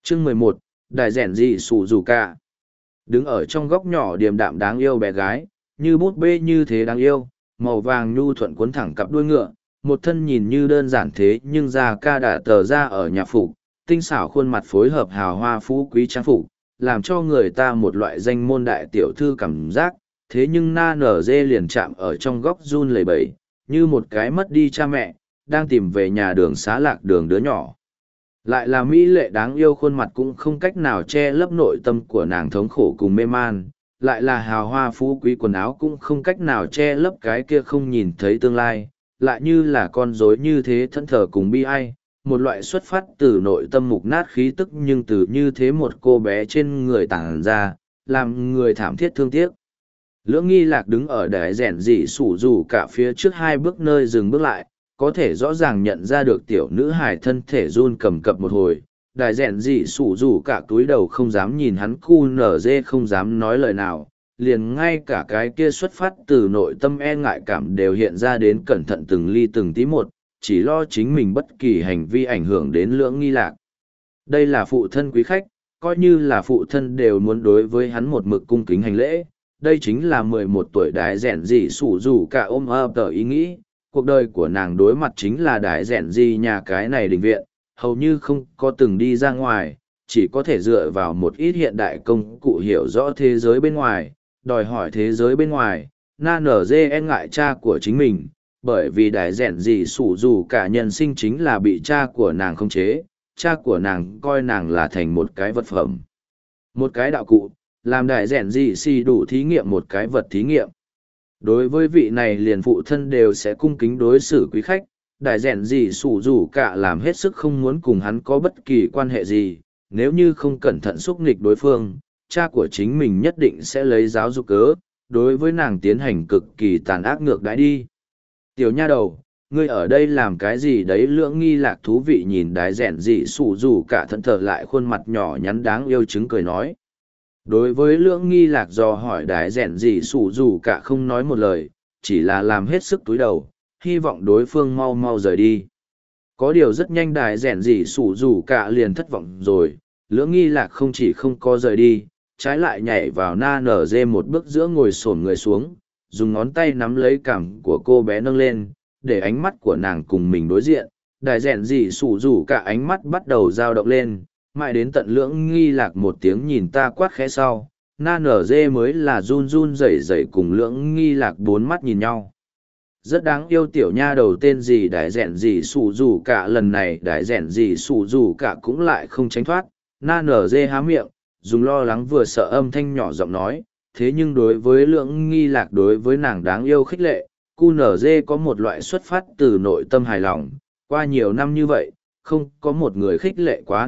Chương 11, Đại rèn dị sủ dù cả. Đứng ở trong góc nhỏ điềm đạm đáng yêu bé gái, như bút bê như thế đáng yêu, màu vàng nhu thuận cuốn thẳng cặp đuôi ngựa, một thân nhìn như đơn giản thế nhưng da ca đã tờ ra ở nhà phục, tinh xảo khuôn mặt phối hợp hào hoa phú quý trang phục, làm cho người ta một loại danh môn đại tiểu thư cảm giác, thế nhưng na nở dê liền chạm ở trong góc run lẩy bẩy, như một cái mất đi cha mẹ, đang tìm về nhà đường xá lạc đường đứa nhỏ. Lại là mỹ lệ đáng yêu khuôn mặt cũng không cách nào che lấp nội tâm của nàng thống khổ cùng mê man, lại là hào hoa phú quý quần áo cũng không cách nào che lấp cái kia không nhìn thấy tương lai, lại như là con rối như thế thẫn thờ cùng bi ai, một loại xuất phát từ nội tâm mục nát khí tức nhưng từ như thế một cô bé trên người tản ra, làm người thảm thiết thương tiếc. Lưỡng nghi lạc đứng ở đài rèn dị sủ dù cả phía trước hai bước nơi dừng bước lại, có thể rõ ràng nhận ra được tiểu nữ hài thân thể run cầm cập một hồi, đài rèn dị sủ dù cả túi đầu không dám nhìn hắn cu nở dê không dám nói lời nào, liền ngay cả cái kia xuất phát từ nội tâm e ngại cảm đều hiện ra đến cẩn thận từng ly từng tí một, chỉ lo chính mình bất kỳ hành vi ảnh hưởng đến lưỡng nghi lạc. Đây là phụ thân quý khách, coi như là phụ thân đều muốn đối với hắn một mực cung kính hành lễ. Đây chính là 11 tuổi đái rèn gì sủ dù cả ôm ấp tờ ý nghĩ, cuộc đời của nàng đối mặt chính là đái rèn gì nhà cái này đình viện, hầu như không có từng đi ra ngoài, chỉ có thể dựa vào một ít hiện đại công cụ hiểu rõ thế giới bên ngoài, đòi hỏi thế giới bên ngoài, na nở dê e ngại cha của chính mình, bởi vì đái rèn gì sủ dù cả nhân sinh chính là bị cha của nàng khống chế, cha của nàng coi nàng là thành một cái vật phẩm, một cái đạo cụ, làm đại rèn gì xì đủ thí nghiệm một cái vật thí nghiệm. Đối với vị này liền phụ thân đều sẽ cung kính đối xử quý khách, đại rèn gì sủ dù cả làm hết sức không muốn cùng hắn có bất kỳ quan hệ gì, nếu như không cẩn thận xúc nghịch đối phương, cha của chính mình nhất định sẽ lấy giáo dục cớ, đối với nàng tiến hành cực kỳ tàn ác ngược đãi đi. Tiểu nha đầu, ngươi ở đây làm cái gì đấy? Lưỡng nghi lạc thú vị nhìn đái rèn gì sủ dù cả thẫn thờ lại khuôn mặt nhỏ nhắn đáng yêu chứng cười nói. Đối với lưỡng nghi lạc do hỏi đái rèn gì sủ dù cả không nói một lời, chỉ là làm hết sức túi đầu, hy vọng đối phương mau mau rời đi. Có điều rất nhanh đái rèn gì sủ dù cả liền thất vọng rồi, lưỡng nghi lạc không chỉ không có rời đi, trái lại nhảy vào na nở dê một bước giữa ngồi xổm người xuống, dùng ngón tay nắm lấy cằm của cô bé nâng lên, để ánh mắt của nàng cùng mình đối diện, đái rèn gì sủ dù cả ánh mắt bắt đầu dao động lên. Mãi đến tận lưỡng nghi lạc một tiếng nhìn ta quát khẽ sau, na nở dê mới là run run rẩy rẩy cùng lưỡng nghi lạc bốn mắt nhìn nhau. Rất đáng yêu tiểu nha đầu tên gì đái rèn gì sủ dù cả, lần này đái rèn gì sủ dù cả cũng lại không tránh thoát, na nở dê há miệng, dùng lo lắng vừa sợ âm thanh nhỏ giọng nói, thế nhưng đối với lưỡng nghi lạc đối với nàng đáng yêu khích lệ, cu nở dê có một loại xuất phát từ nội tâm hài lòng, qua nhiều năm như vậy không có một người khích lệ quá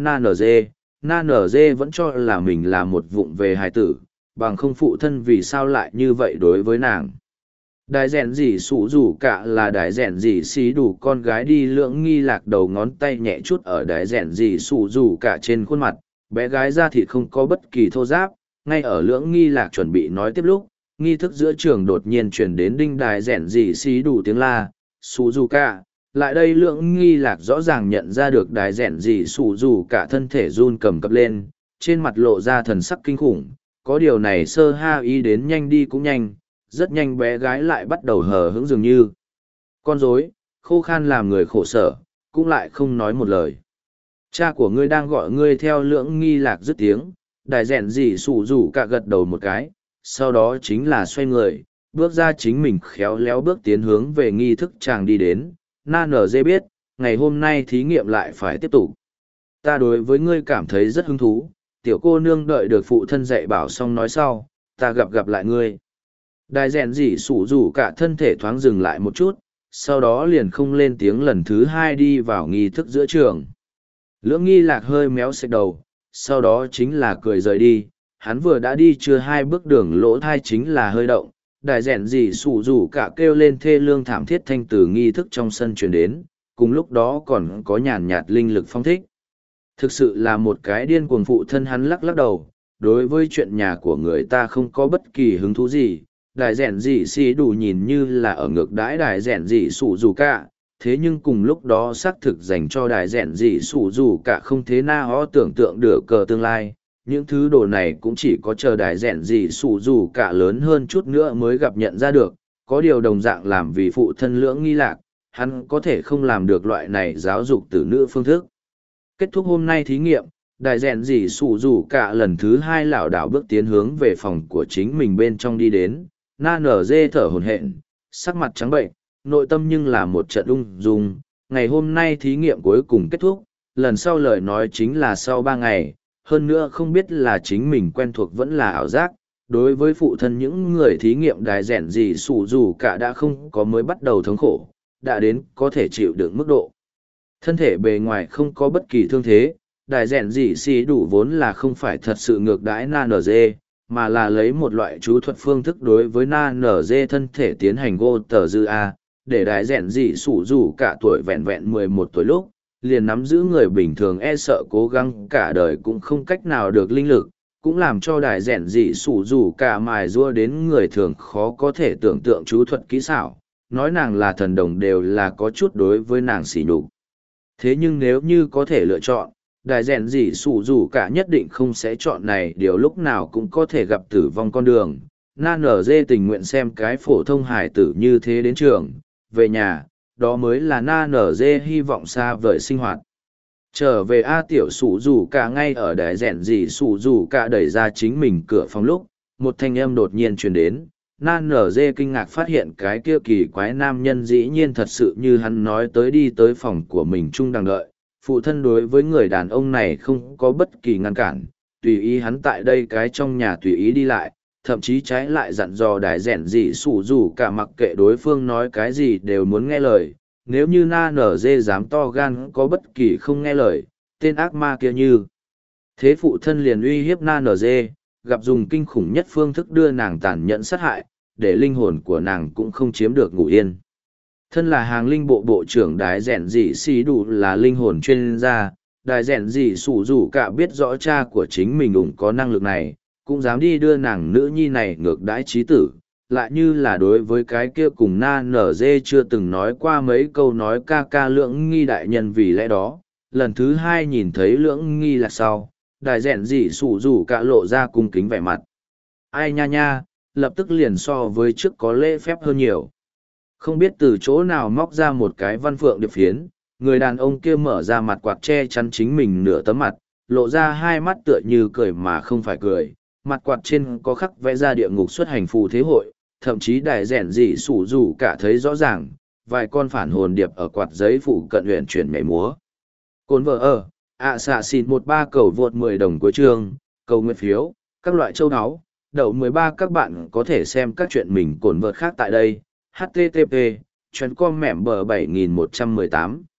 na nở dê vẫn cho là mình là một vụng về hài tử, bằng không phụ thân vì sao lại như vậy đối với nàng. Đái rèn gì sủ rủ cả là đái rèn gì xí đủ con gái đi, lưỡng nghi lạc đầu ngón tay nhẹ chút ở đái rèn gì sủ rủ cả trên khuôn mặt, bé gái da thịt không có bất kỳ thô giáp, ngay ở lưỡng nghi lạc chuẩn bị nói tiếp lúc, nghi thức giữa trường đột nhiên chuyển đến đinh đái rèn gì xí đủ tiếng la, sủ rủ cả. Lại đây lưỡng nghi lạc rõ ràng nhận ra được đái rèn gì sủ dù cả thân thể run cầm cập lên, trên mặt lộ ra thần sắc kinh khủng, có điều này sơ ha ý đến nhanh đi cũng nhanh, rất nhanh bé gái lại bắt đầu hờ hững dường như con rối, khô khan làm người khổ sở, cũng lại không nói một lời. Cha của ngươi đang gọi ngươi, theo lưỡng nghi lạc dứt tiếng, đái rèn gì sủ dù cả gật đầu một cái, sau đó chính là xoay người, bước ra chính mình khéo léo bước tiến hướng về nghi thức chàng đi đến. Na nở dê biết, ngày hôm nay thí nghiệm lại phải tiếp tục. Ta đối với ngươi cảm thấy rất hứng thú, tiểu cô nương đợi được phụ thân dạy bảo xong nói sau, ta gặp lại ngươi. Đài rèn gì sủ rủ cả thân thể thoáng dừng lại một chút, sau đó liền không lên tiếng lần thứ hai đi vào nghi thức giữa trường. Lưỡng nghi lạc hơi méo xệch đầu, sau đó chính là cười rời đi, hắn vừa đã đi chưa hai bước đường lỗ thai chính là hơi động. Đại rèn gì sủ rủ cả kêu lên thê lương thảm thiết thanh từ nghi thức trong sân truyền đến, cùng lúc đó còn có nhàn nhạt linh lực phong thích. Thực sự là một cái điên cuồng, phụ thân hắn lắc lắc đầu, đối với chuyện nhà của người ta không có bất kỳ hứng thú gì. Đại rèn gì xì đủ nhìn như là ở ngược đãi đại rèn gì sủ rủ cả, thế nhưng cùng lúc đó xác thực dành cho đại rèn dị sủ dù cả không thế na ho tưởng tượng được cờ tương lai. Những thứ đồ này cũng chỉ có chờ đại rèn dị sủ dù cả lớn hơn chút nữa mới gặp nhận ra được, có điều đồng dạng làm vì phụ thân lưỡng nghi lạc, hắn có thể không làm được loại này giáo dục tử nữ phương thức. Kết thúc hôm nay thí nghiệm, đại rèn dị sủ dù cả lần thứ hai lảo đảo bước tiến hướng về phòng của chính mình bên trong đi đến, na nở dê thở hổn hển, sắc mặt trắng bệnh, nội tâm nhưng là một trận ung dung. Ngày hôm nay thí nghiệm cuối cùng kết thúc, lần sau lời nói chính là sau 3 ngày, hơn nữa không biết là chính mình quen thuộc vẫn là ảo giác. Đối với phụ thân những người thí nghiệm đài rèn gì sủ dù cả đã không có mới bắt đầu thống khổ, đã đến có thể chịu đựng mức độ. Thân thể bề ngoài không có bất kỳ thương thế, đài rèn gì xì đủ vốn là không phải thật sự ngược đãi na nở dê, mà là lấy một loại chú thuật phương thức đối với na nở dê thân thể tiến hành gô tờ dư A, để đại rèn dị sủ dù cả tuổi vẹn vẹn 11 tuổi lúc, liền nắm giữ người bình thường e sợ cố gắng cả đời cũng không cách nào được linh lực, cũng làm cho đại rèn dị sủ dù cả mài rua đến người thường khó có thể tưởng tượng chú thuật kỹ xảo, nói nàng là thần đồng đều là có chút đối với nàng xỉ nhục. Thế nhưng nếu như có thể lựa chọn, đại rèn dị sủ dù cả nhất định không sẽ chọn này, điều lúc nào cũng có thể gặp tử vong con đường. Na nở dê tình nguyện xem cái phổ thông hải tử như thế đến trường, về nhà, đó mới là na nở dê hy vọng xa vời sinh hoạt. Trở về A tiểu sủ dù cả ngay ở đại rèn dị sủ dù cả đẩy ra chính mình cửa phòng lúc, một thanh âm đột nhiên truyền đến. Na nở dê kinh ngạc phát hiện cái kia kỳ quái nam nhân dĩ nhiên thật sự như hắn nói tới đi tới phòng của mình chung đang đợi. Phụ thân đối với người đàn ông này không có bất kỳ ngăn cản, tùy ý hắn tại đây cái trong nhà tùy ý đi lại, thậm chí trái lại dặn dò đại rèn dị sủ dù cả mặc kệ đối phương nói cái gì đều muốn nghe lời. Nếu như na nở dê dám to gan có bất kỳ không nghe lời, tên ác ma kia như thế phụ thân liền uy hiếp na nở dê, gặp dùng kinh khủng nhất phương thức đưa nàng tàn nhẫn sát hại, để linh hồn của nàng cũng không chiếm được ngủ yên. Thân là hàng linh bộ bộ trưởng đái rèn dị xì đủ là linh hồn chuyên gia, đái rèn dị sủ dù cả biết rõ cha của chính mình ủng có năng lực này, cũng dám đi đưa nàng nữ nhi này ngược đãi trí tử, lại như là đối với cái kia cùng na nở dê chưa từng nói qua mấy câu nói ca ca lưỡng nghi đại nhân. Vì lẽ đó lần thứ hai nhìn thấy lưỡng nghi là sau, đài rèn dị sủ dù cả lộ ra cung kính vẻ mặt. Ai nha nha, lập tức liền so với trước có lễ phép hơn nhiều. Không biết từ chỗ nào móc ra một cái văn phượng điệp phiến, người đàn ông kia mở ra mặt quạt che chắn chính mình nửa tấm mặt, lộ ra hai mắt tựa như cười mà không phải cười. Mặt quạt trên có khắc vẽ ra địa ngục xuất hành phù thế hội, thậm chí đại rèn dị sủ dù cả thấy rõ ràng, vài con phản hồn điệp ở quạt giấy phụ cận luyện chuyển nhảy múa. Cồn vợ ở, xạ xịt 13 cầu vượt 10 đồng cuối chương, cầu nguyện phiếu, các loại châu áo, đậu 13 các bạn có thể xem các chuyện mình cồn vợt khác tại đây, http, chuyến com mẻm bờ 7118.